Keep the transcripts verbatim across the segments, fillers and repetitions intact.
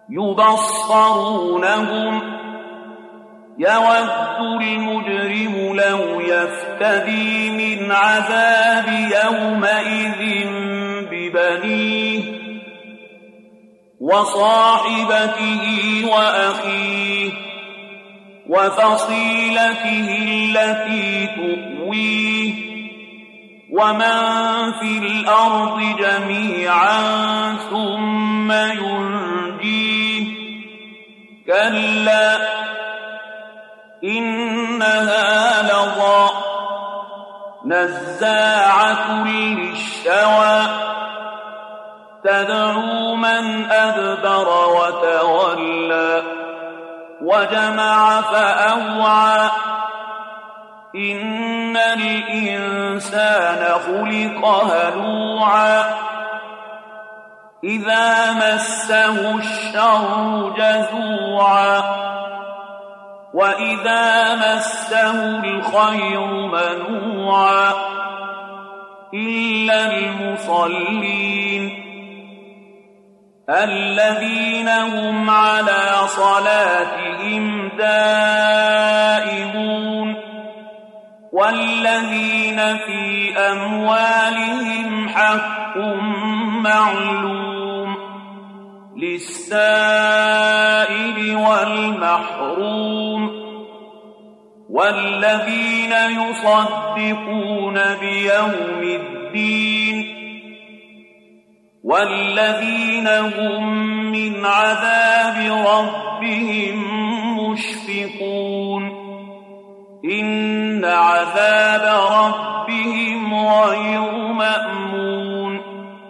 يبصرونهم يود المجرم لو يفتدي من عذاب يومئذ ببنيه وصاحبته وأخيه وفصيلته التي تؤويه ومن في الأرض جميعا ثم ينجيه كلا إنها لظى نزاعة للشوى تدعو من أدبر وتولى وجمع فأوعى إن الإنسان خلق هلوعا إذا مسه الشر جزوعا وإذا مسه الخير منوعا إلا المصلين الذين هم على صلاتهم دائمون والذين في أموالهم حق معلوم للسائل والمحروم والذين يصدقون بيوم الدين والذين هم من عذاب ربهم مشفقون إن عذاب ربهم غير مأمون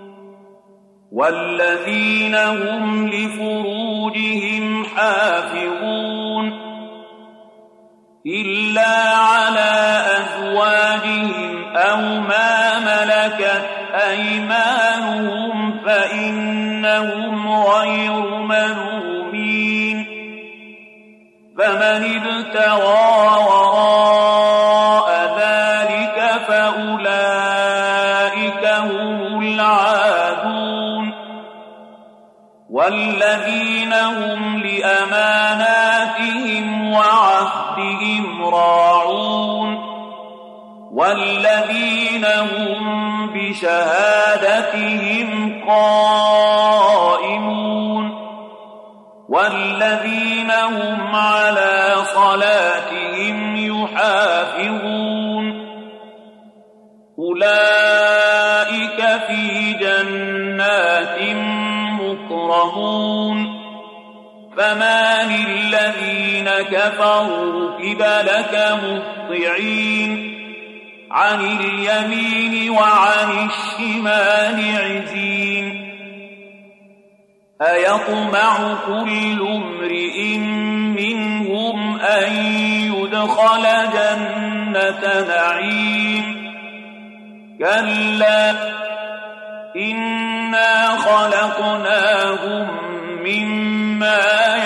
والذين هم لفروجهم حافظون إلا على أزواجهم أو ما ملكت أيمانهم فإنهم غير ملومين فمن ابتغى وراء ذلك فأولئك هم العادون والذين هم لأماناتهم وعهدهم راعون والذين هم بشهادتهم قائمون والذين هم على صلاتهم يحافظون أولئك في جنات مكرمون فما للذين كفروا قبلك مهطعين عن اليمين وعن الشمال عزين أيطمع كل امرئ منهم أن يدخل جنة نعيم كلا إنا خلقناهم مما